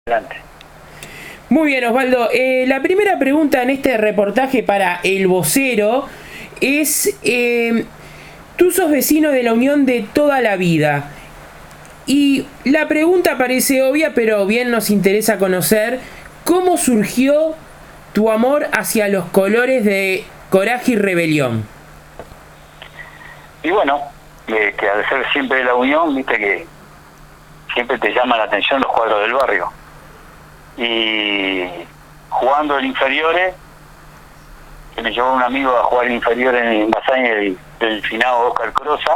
Adelante. Muy bien, Osvaldo. La primera pregunta en este reportaje para El Vocero es, tú sos vecino de la Unión de toda la vida. Y la pregunta parece obvia, pero bien nos interesa conocer cómo surgió tu amor hacia los colores de Coraje y Rebelión. Y bueno, que al ser siempre de la Unión, viste que siempre te llama la atención los cuadros del barrio. Y jugando en inferiores, que me llevó un amigo a jugar en inferiores en Basáñez del finado Oscar Crosa.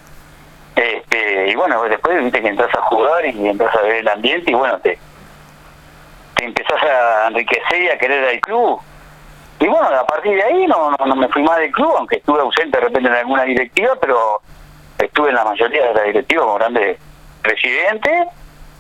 Y bueno, después viste que entras a jugar y entras a ver el ambiente y bueno, te empezás a enriquecer y a querer al club. Y bueno, a partir de ahí no me fui más del club, aunque estuve ausente de repente en alguna directiva, pero estuve en la mayoría de las directivas como grande presidente.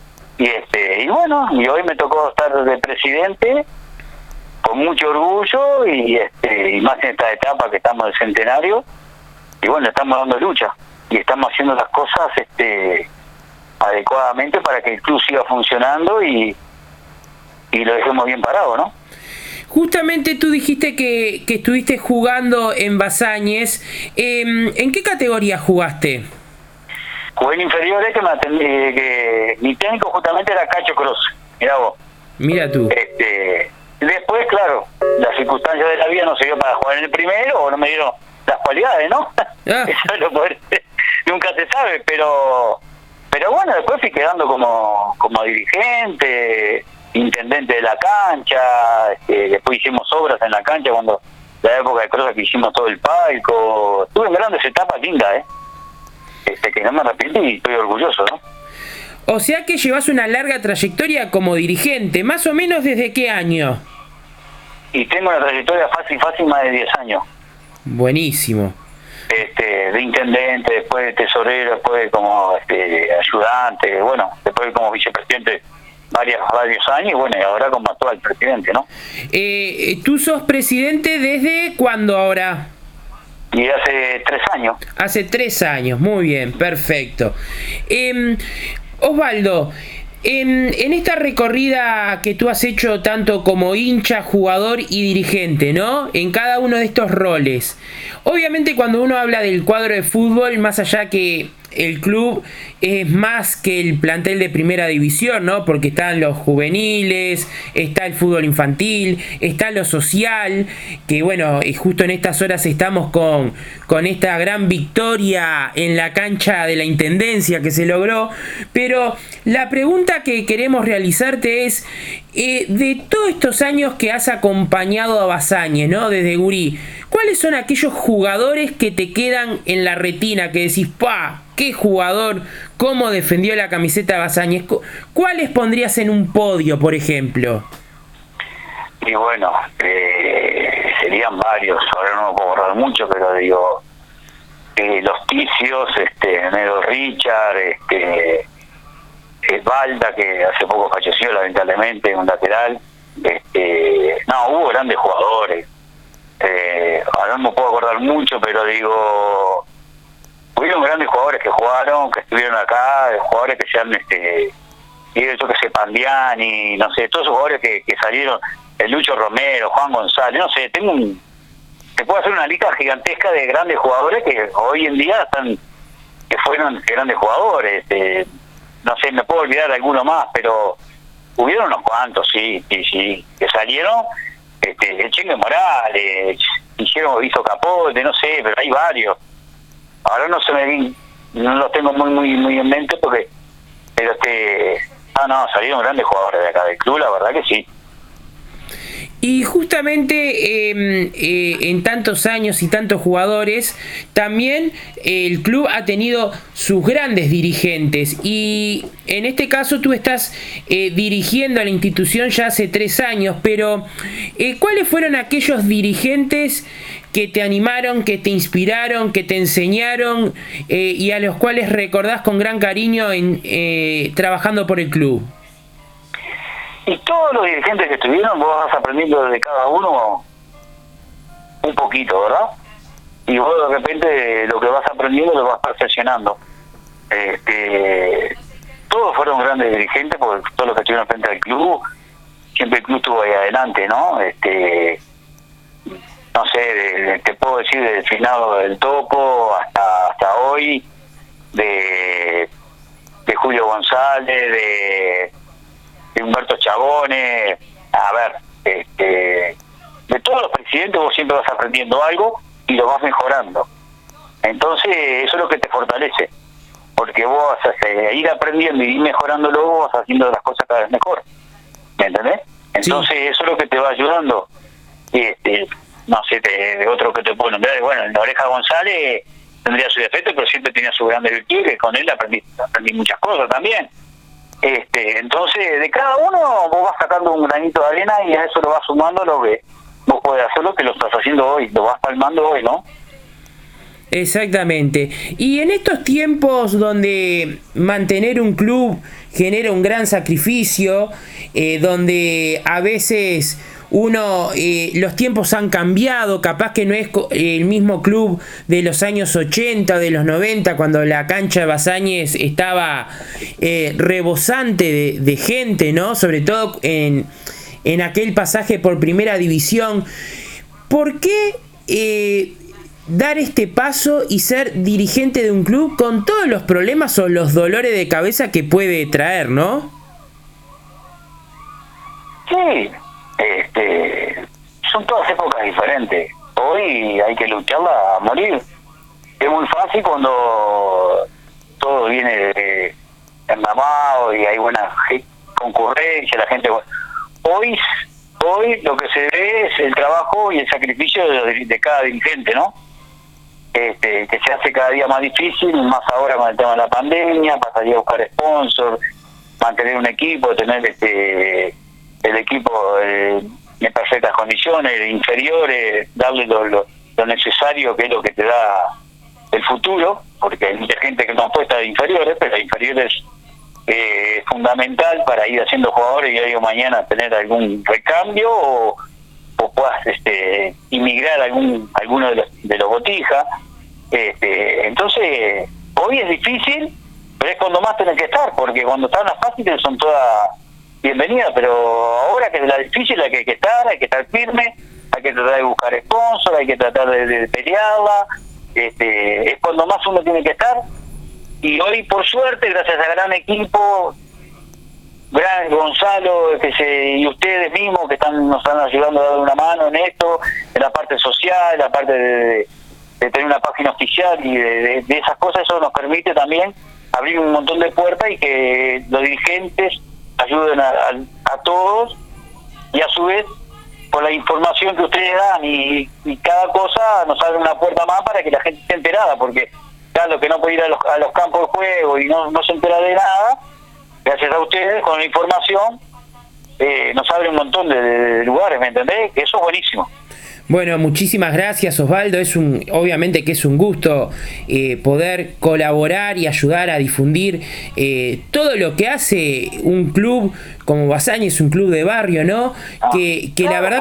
Y bueno, y hoy me tocó estar de presidente con mucho orgullo y más en esta etapa que estamos del centenario. Y bueno, estamos dando lucha y estamos haciendo las cosas adecuadamente para que el club siga funcionando y lo dejemos bien parado, ¿no? Justamente tú dijiste que estuviste jugando en Basáñez. ¿En qué categoría jugaste? Jugué en inferiores que mi técnico justamente era Cacho Cross. Mirá vos. Mira tú. Después, claro, las circunstancias de la vida no se dio para jugar en el primero o no me dieron las cualidades, ¿no? Eso nunca se sabe, pero bueno, después fui quedando como dirigente, intendente de la cancha, después hicimos obras en la cancha cuando la época de Cross que hicimos todo el palco. Estuve en grandes etapas lindas, que no me arrepiento y estoy orgulloso, ¿no? O sea que llevas una larga trayectoria como dirigente, más o menos ¿desde qué año? Y tengo una trayectoria fácil más de 10 años. Buenísimo. De intendente, después de tesorero, después como ayudante, bueno, después como vicepresidente varios años, y bueno, y ahora como actual presidente, ¿no? ¿Tú sos presidente desde cuándo ahora? Y hace 3 años. Hace 3 años, muy bien, perfecto. Osvaldo, en esta recorrida que tú has hecho tanto como hincha, jugador y dirigente, ¿no? En cada uno de estos roles. Obviamente cuando uno habla del cuadro de fútbol, más allá que el club es más que el plantel de primera división, ¿no? Porque están los juveniles, está el fútbol infantil, está lo social, que bueno, justo en estas horas estamos con esta gran victoria en la cancha de la Intendencia que se logró. Pero la pregunta que queremos realizarte es, de todos estos años que has acompañado a Basáñez, ¿no? Desde gurí, ¿cuáles son aquellos jugadores que te quedan en la retina, que decís, ¡pah! ¡Qué jugador! ¿Cómo defendió la camiseta de Basáñez? ¿Cuáles pondrías en un podio, por ejemplo? Y bueno, serían varios, ahora no me puedo acordar mucho, pero digo, los Ticios, Nedo Richard, Balda, que hace poco falleció lamentablemente, un lateral. Hubo grandes jugadores. Ahora no me puedo acordar mucho, pero digo, hubieron grandes jugadores que jugaron, que estuvieron acá, jugadores que se han, yo que sé, Pandiani, no sé, todos esos jugadores que salieron, el Lucho Romero, Juan González, no sé, te puedo hacer una lista gigantesca de grandes jugadores que hoy en día que fueron grandes jugadores. No sé, me puedo olvidar de alguno más, pero hubieron unos cuantos, sí, que salieron, el Chingue Morales, hizo Capote, no sé, pero hay varios. Ahora no los tengo muy en mente pero salieron grandes jugadores de acá del club, la verdad que sí. Y justamente en tantos años y tantos jugadores, también el club ha tenido sus grandes dirigentes. Y en este caso tú estás dirigiendo a la institución ya hace 3 años, pero ¿cuáles fueron aquellos dirigentes que te animaron, que te inspiraron, que te enseñaron y a los cuales recordás con gran cariño trabajando por el club? Y todos los dirigentes que estuvieron, vos vas aprendiendo de cada uno un poquito, ¿verdad? Y vos de repente lo que vas aprendiendo lo vas perfeccionando. todos fueron grandes dirigentes, porque todos los que estuvieron frente al club, siempre el club estuvo ahí adelante, ¿no? No sé, te puedo decir del finado del Topo hasta hoy, de Julio González, de Humberto Chabone, a ver, de todos los presidentes vos siempre vas aprendiendo algo y lo vas mejorando. Entonces eso es lo que te fortalece, porque vos vas a ir aprendiendo y ir mejorándolo, vos vas haciendo las cosas cada vez mejor, ¿me entendés? Entonces sí, eso es lo que te va ayudando. No sé, de otro que te puedo nombrar, bueno, en la Oreja González tendría su defecto, pero siempre tenía su grande virtud, que con él aprendí muchas cosas también. Entonces, de cada uno vos vas sacando un granito de arena y a eso lo vas sumando lo que vos podés hacer, lo que lo estás haciendo hoy, lo vas palmando hoy, ¿no? Exactamente. Y en estos tiempos donde mantener un club genera un gran sacrificio, donde a veces los tiempos han cambiado, capaz que no es el mismo club de los años 80, de los 90, cuando la cancha de Basáñez estaba rebosante de gente, ¿no? Sobre todo en aquel pasaje por Primera División. ¿Por qué dar este paso y ser dirigente de un club con todos los problemas o los dolores de cabeza que puede traer, ¿no? Sí, son todas épocas diferentes. Hoy hay que lucharla a morir. Es muy fácil cuando todo viene enramado y hay buena concurrencia, la gente... Hoy lo que se ve es el trabajo y el sacrificio de cada dirigente, ¿no? Que se hace cada día más difícil, más ahora con el tema de la pandemia, para salir a buscar sponsors, mantener un equipo, tener el equipo en perfectas condiciones, inferiores, darle lo necesario, que es lo que te da el futuro, porque hay mucha gente que no apuesta de inferiores, pero inferiores es fundamental para ir haciendo jugadores y hoy o mañana tener algún recambio o puedas inmigrar alguno de los botijas. Entonces hoy es difícil, pero es cuando más tenés que estar, porque cuando están las fáciles son todas bienvenidas, pero ahora que es la difícil hay que estar firme, hay que tratar de buscar sponsor, hay que tratar de pelearla, es cuando más uno tiene que estar. Y hoy, por suerte, gracias a gran equipo, gran Gonzalo, y ustedes mismos que nos están ayudando a dar una mano en esto, en la parte social, en la parte de tener una página oficial y de esas cosas, eso nos permite también abrir un montón de puertas y que los dirigentes ayuden a todos, y a su vez, por la información que ustedes dan y cada cosa nos abre una puerta más para que la gente esté enterada, porque lo que no puede ir a los campos de juego y no se entera de nada, gracias a ustedes, con la información, nos abre un montón de lugares, ¿me entendés? Que eso es buenísimo. Bueno, muchísimas gracias, Osvaldo. Obviamente que es un gusto poder colaborar y ayudar a difundir todo lo que hace un club como Basáñez, un club de barrio, ¿no? Que la verdad...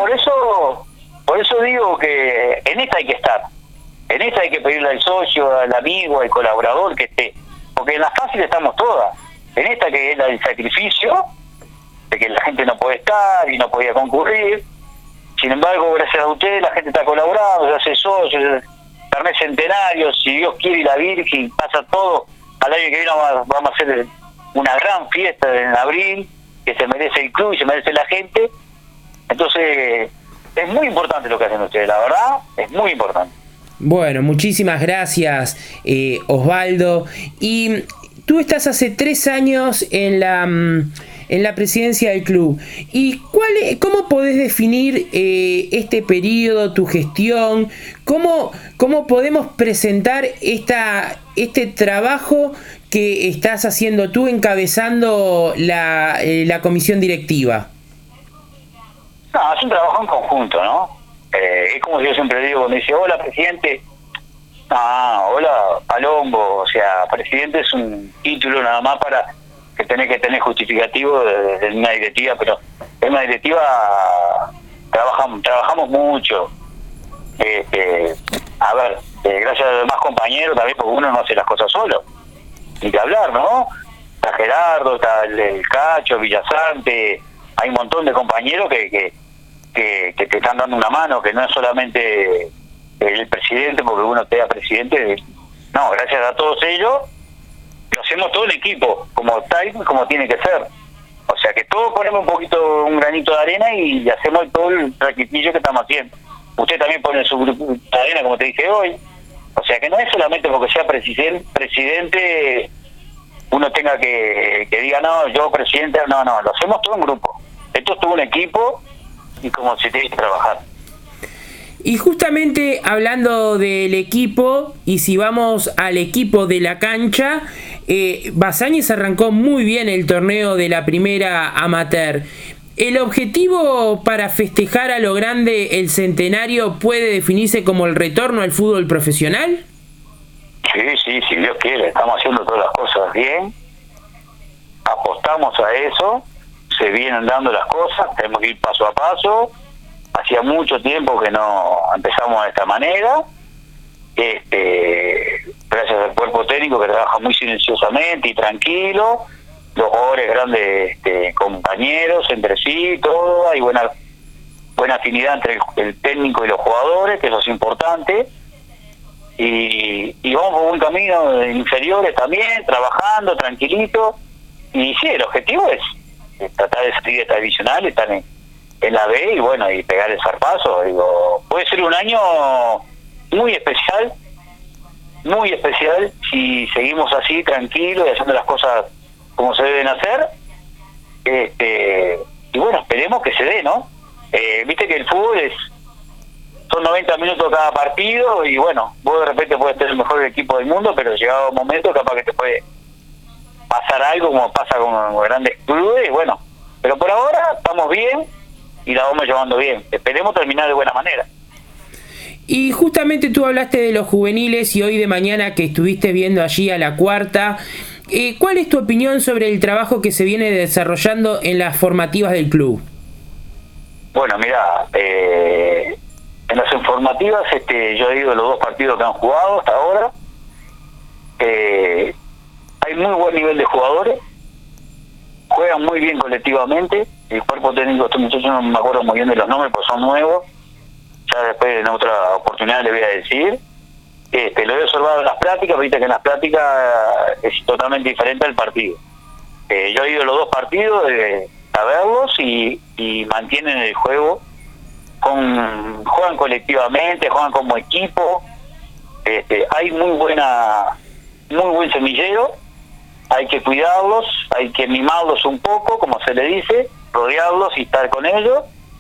Por eso digo que en esta hay que estar. En esta hay que pedirle al socio, al amigo, al colaborador que esté. Porque en la fácil estamos todas. En esta que es la del sacrificio, de que la gente no puede estar y no podía concurrir. Sin embargo, gracias a ustedes la gente está colaborando, se hace socio, carnet centenario, si Dios quiere y la Virgen, pasa todo. Al año que viene vamos a hacer una gran fiesta en abril, que se merece el club y se merece la gente. Entonces, es muy importante lo que hacen ustedes, la verdad, es muy importante. Bueno, muchísimas gracias, Osvaldo. Y tú estás hace 3 años en la presidencia del club. ¿Y cómo podés definir este periodo, tu gestión? ¿Cómo podemos presentar este trabajo que estás haciendo tú encabezando la comisión directiva? No, es un trabajo en conjunto, ¿no? Es como yo siempre digo, cuando dice, hola, presidente. Hola, Palombo. O sea, presidente es un título nada más para que tenés que tener justificativo de una directiva, pero en una directiva trabajamos mucho. A ver, gracias a los demás compañeros también, porque uno no hace las cosas solo. Ni que hablar, ¿no? está Gerardo, está el Cacho, Villasante, hay un montón de compañeros que te están dando una mano, que no es solamente el presidente, porque uno sea presidente, no, gracias a todos ellos, lo hacemos todo en equipo, como tal y como tiene que ser. O sea que todos ponemos un granito de arena y hacemos todo el sacrificio que estamos haciendo. Usted también pone su grupo de arena, como te dije hoy. O sea que no es solamente porque sea presidente uno tenga que diga, no, yo presidente, no, lo hacemos todo en grupo. Esto es todo un equipo y como se tiene que trabajar. Y justamente hablando del equipo, y si vamos al equipo de la cancha, Basáñez arrancó muy bien el torneo de la primera amateur. ¿El objetivo para festejar a lo grande el centenario puede definirse como el retorno al fútbol profesional? Sí, si Dios quiere, estamos haciendo todas las cosas bien, apostamos a eso, se vienen dando las cosas, tenemos que ir paso a paso. Hacía mucho tiempo que no empezamos de esta manera, gracias al cuerpo técnico que trabaja muy silenciosamente y tranquilo, los jugadores grandes compañeros entre sí, todo, hay buena afinidad entre el técnico y los jugadores, que eso es importante, y vamos por un camino de inferiores también, trabajando tranquilito, y sí, el objetivo es tratar de salir de esta divisional, estar en la B y bueno, y pegar el zarpazo. Digo, puede ser un año muy especial si seguimos así tranquilos y haciendo las cosas como se deben hacer, y bueno, esperemos que se dé, ¿no? Viste que el fútbol son 90 minutos cada partido y bueno, vos de repente puedes tener el mejor equipo del mundo, pero llegado un momento capaz que te puede pasar algo como pasa con grandes clubes, y bueno, pero por ahora estamos bien y la vamos llevando bien. Esperemos terminar de buena manera. Y justamente tú hablaste de los juveniles y hoy de mañana que estuviste viendo allí a la cuarta, ¿cuál es tu opinión sobre el trabajo que se viene desarrollando en las formativas del club? Bueno, mira, en las informativas yo he ido a los 2 partidos que han jugado hasta ahora. Hay muy buen nivel de jugadores, juegan muy bien colectivamente. El cuerpo técnico de estos muchachos no me acuerdo muy bien de los nombres, porque son nuevos. Ya después en otra oportunidad le voy a decir. Lo he observado en las prácticas, viste que en las prácticas es totalmente diferente al partido. Yo he ido a los 2 partidos a verlos y mantienen el juego, juegan colectivamente, juegan como equipo. Hay muy buen semillero, hay que cuidarlos, hay que mimarlos un poco, como se le dice, rodearlos y estar con ellos.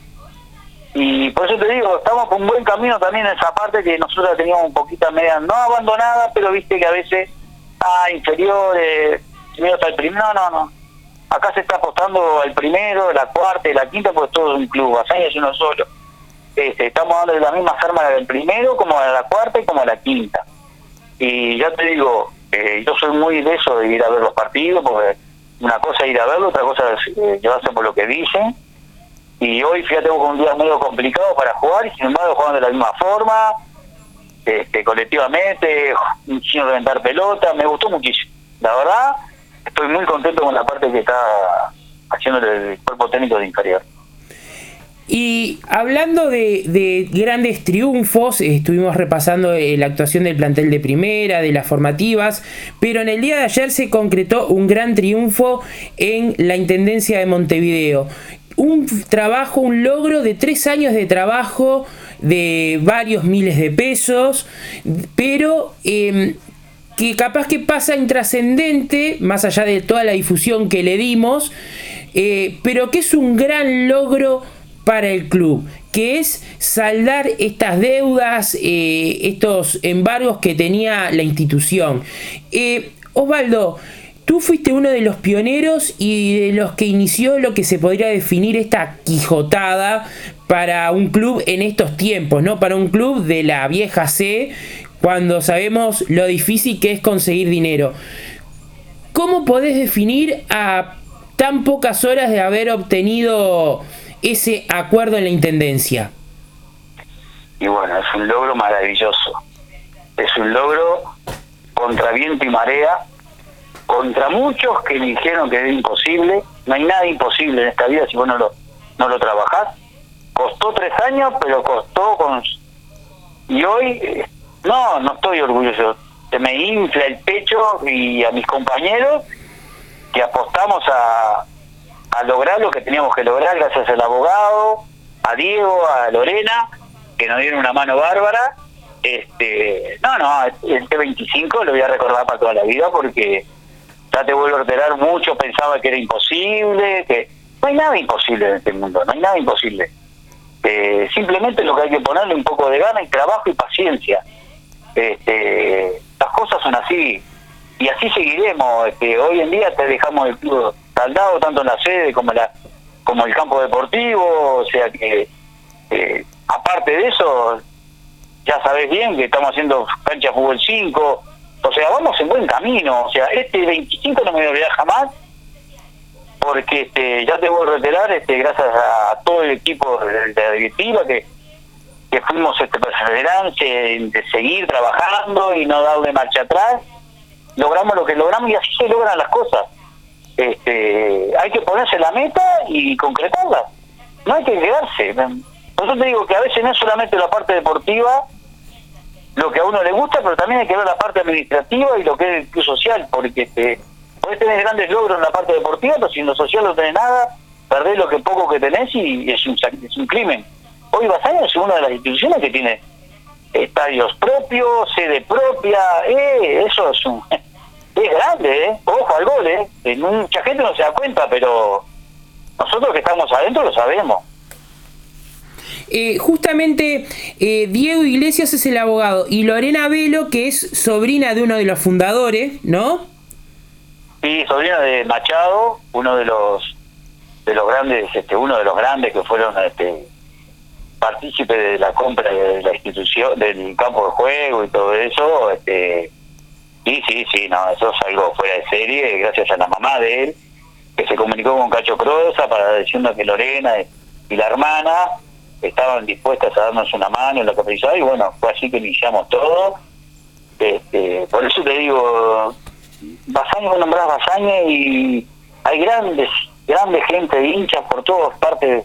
Y por eso te digo, estamos con un buen camino también en esa parte que nosotros la teníamos un poquito media, no abandonada, pero viste que a veces, inferiores, primero está el primero, no. Acá se está apostando al primero, la cuarta y la quinta, pues todo es un club, Basáñez es uno solo. Estamos dando las mismas armas del primero, como a la cuarta y como a la quinta. Y ya te digo, yo soy muy de eso, de ir a ver los partidos, porque una cosa es ir a verlo, otra cosa es llevarse por lo que dicen. Y hoy, fíjate, con un día medio complicado para jugar, y sin embargo juegan de la misma forma, colectivamente, sin reventar pelota, me gustó muchísimo. La verdad, estoy muy contento con la parte que está haciendo el cuerpo técnico de inferior. Y hablando de grandes triunfos, estuvimos repasando la actuación del plantel de primera, de las formativas, pero en el día de ayer se concretó un gran triunfo en la Intendencia de Montevideo. Un trabajo, un logro de 3 años de trabajo, de varios miles de pesos, pero que capaz que pasa intrascendente, más allá de toda la difusión que le dimos, pero que es un gran logro para el club, que es saldar estas deudas, estos embargos que tenía la institución. Osvaldo, tú fuiste uno de los pioneros y de los que inició lo que se podría definir esta quijotada para un club en estos tiempos, ¿no? Para un club de la vieja C, cuando sabemos lo difícil que es conseguir dinero. ¿Cómo podés definir a tan pocas horas de haber obtenido ese acuerdo en la Intendencia? Y bueno, es un logro maravilloso. Es un logro contra viento y marea, contra muchos que me dijeron que era imposible. No hay nada imposible en esta vida si vos no lo trabajás. Costó 3 años, pero costó con... Y hoy, no estoy orgulloso. Se me infla el pecho y a mis compañeros que apostamos a lograr lo que teníamos que lograr gracias al abogado, a Diego, a Lorena, que nos dieron una mano bárbara. El T25 lo voy a recordar para toda la vida porque, ya te vuelvo a reiterar, mucho pensaba que era imposible, que no hay nada imposible en este mundo, no hay nada imposible. Simplemente lo que hay que ponerle un poco de gana y trabajo y paciencia. Las cosas son así y así seguiremos. Hoy en día te dejamos el club saldado tanto en la sede como el campo deportivo, o sea que aparte de eso ya sabés bien que estamos haciendo cancha de fútbol 5, o sea, vamos en buen camino. O sea, 25 no me voy a olvidar jamás, porque ya te voy a reiterar, gracias a todo el equipo de la directiva que fuimos perseverantes de seguir trabajando y no darle marcha atrás, logramos lo que logramos y así se logran las cosas. Hay que ponerse la meta y concretarla, no hay que quedarse. Por eso te digo que a veces no es solamente la parte deportiva lo que a uno le gusta, pero también hay que ver la parte administrativa y lo que es el club social, porque podés tener grandes logros en la parte deportiva, pero si en lo social no tenés nada, perdés lo que poco que tenés y es un crimen. Hoy Bazaña es una de las instituciones que tiene estadios propios, sede propia, eso es grande, ojo al gol, mucha gente no se da cuenta, pero nosotros que estamos adentro lo sabemos. Justamente Diego Iglesias es el abogado y Lorena Velo, que es sobrina de uno de los fundadores, ¿no? Sí, sobrina de Machado, uno de los grandes, uno de los grandes que fueron partícipes de la compra de la institución, del campo de juego y todo eso. Sí, no, eso es algo fuera de serie, gracias a la mamá de él, que se comunicó con Cacho Croza para diciendo que Lorena y la hermana estaban dispuestas a darnos una mano en lo que precisaba, y bueno, fue así que iniciamos todo. Por eso te digo, Bazaña, vos nombrás Bazaña y hay grandes gente de hinchas por todas partes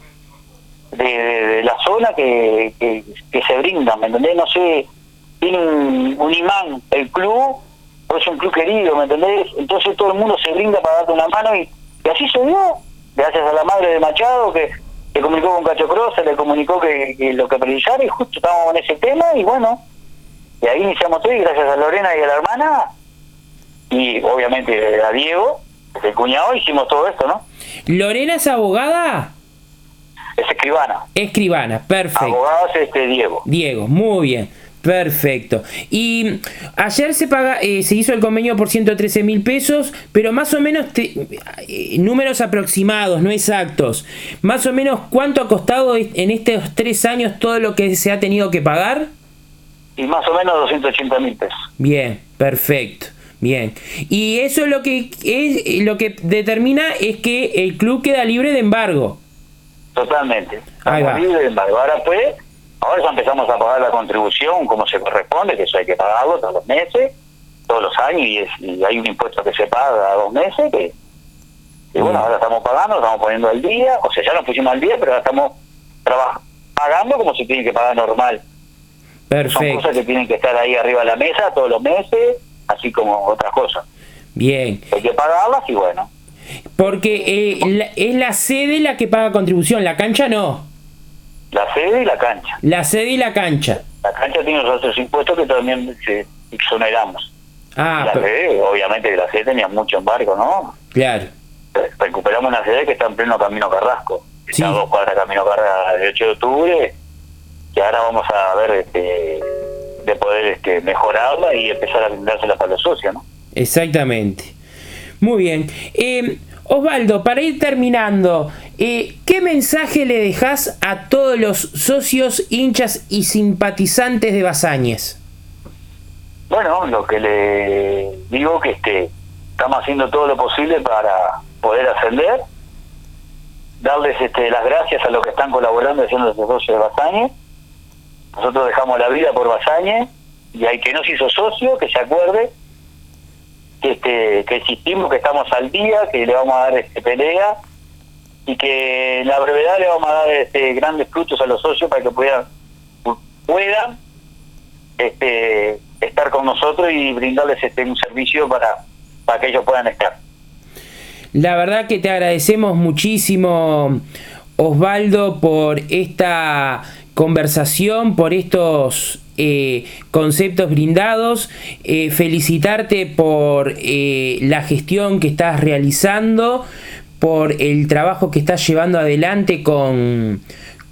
de la zona que se brindan, ¿me entendés? No sé, tiene un imán el club, pues es un club querido, ¿me entendés? Entonces todo el mundo se brinda para darte una mano y así se dio, gracias a la madre de Machado que comunicó con Cacho Cross, se le comunicó que lo que precisara y justo estábamos en ese tema y bueno, y ahí iniciamos todo y gracias a Lorena y a la hermana y obviamente a Diego, el cuñado, hicimos todo esto, ¿no? ¿Lorena es abogada? Es escribana. Escribana, perfecto. Abogado es Diego. Diego, muy bien. Perfecto. Y ayer se hizo el convenio por 113.000 pesos, pero más o menos números aproximados, no exactos. Más o menos, ¿cuánto ha costado en estos 3 años todo lo que se ha tenido que pagar? Y más o menos 280.000 pesos. Bien, perfecto. Bien. Y eso lo que determina es que el club queda libre de embargo. Totalmente. Ahí va. Libre de embargo. Ahora ya empezamos a pagar la contribución como se corresponde, que eso hay que pagarlo todos los meses, todos los años, y hay un impuesto que se paga a 2 meses, y bueno, ahora estamos pagando, estamos poniendo al día, o sea, ya nos pusimos al día, pero ahora estamos pagando como se tiene que pagar normal. Perfecto. Son cosas que tienen que estar ahí arriba de la mesa todos los meses, así como otras cosas. Bien. Hay que pagarlas y bueno. Porque es la sede la que paga contribución, la cancha no. La sede y la cancha. La sede y la cancha. La cancha tiene los otros impuestos que también exoneramos. La sede, obviamente la sede tenía mucho embargo, ¿no? Claro. Recuperamos una sede que está en pleno Camino Carrasco. Sí. Está a 2 cuadras de Camino Carrasco del 8 de octubre, que ahora vamos a ver de poder mejorarla y empezar a brindársela para los socios, ¿no? Exactamente. Muy bien. Osvaldo, para ir terminando, ¿qué mensaje le dejás a todos los socios, hinchas y simpatizantes de Bazañez? Bueno, lo que le digo que estamos haciendo todo lo posible para poder ascender, darles las gracias a los que están colaborando haciendo los socios de Bazañez. Nosotros dejamos la vida por Bazañez y al que no se hizo socio, que se acuerde que insistimos, que estamos al día, que le vamos a dar pelea y que en la brevedad le vamos a dar grandes frutos a los socios para que puedan estar con nosotros y brindarles un servicio para que ellos puedan estar. La verdad que te agradecemos muchísimo, Osvaldo, por esta conversación, por estos conceptos brindados, felicitarte por la gestión que estás realizando, por el trabajo que estás llevando adelante con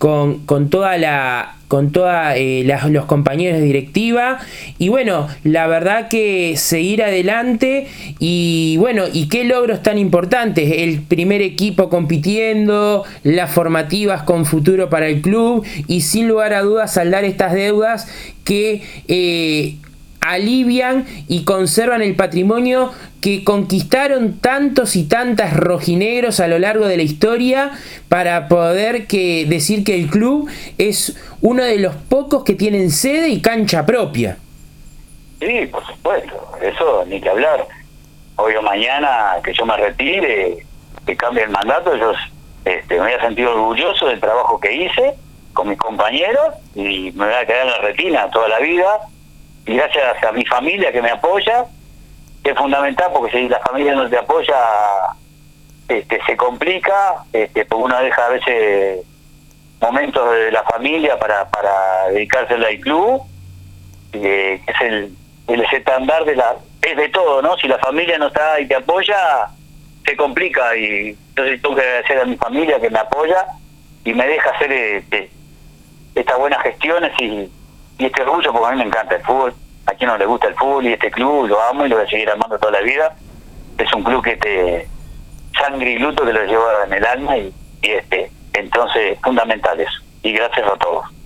los compañeros de directiva, y bueno, la verdad que seguir adelante, y bueno, y qué logros tan importantes, el primer equipo compitiendo, las formativas con futuro para el club, y sin lugar a dudas saldar estas deudas que alivian y conservan el patrimonio que conquistaron tantos y tantas rojinegros a lo largo de la historia, para poder decir que el club es uno de los pocos que tienen sede y cancha propia. Sí, por supuesto, eso ni que hablar. Hoy o mañana que yo me retire, que cambie el mandato, yo me voy a sentir orgulloso del trabajo que hice con mis compañeros y me voy a quedar en la retina toda la vida, y gracias a mi familia que me apoya, que es fundamental, porque si la familia no te apoya, se complica, porque uno deja a veces momentos de la familia para dedicársela al club, que es el estándar es de todo, ¿no? Si la familia no está y te apoya, se complica, y entonces tengo que agradecer a mi familia que me apoya y me deja hacer estas buenas gestiones y este orgullo, porque a mí me encanta el fútbol. A quien no le gusta el fútbol, y este club lo amo y lo voy a seguir amando toda la vida. Es un club que sangre y luto que lo lleva en el alma, y entonces fundamental eso. Y gracias a todos.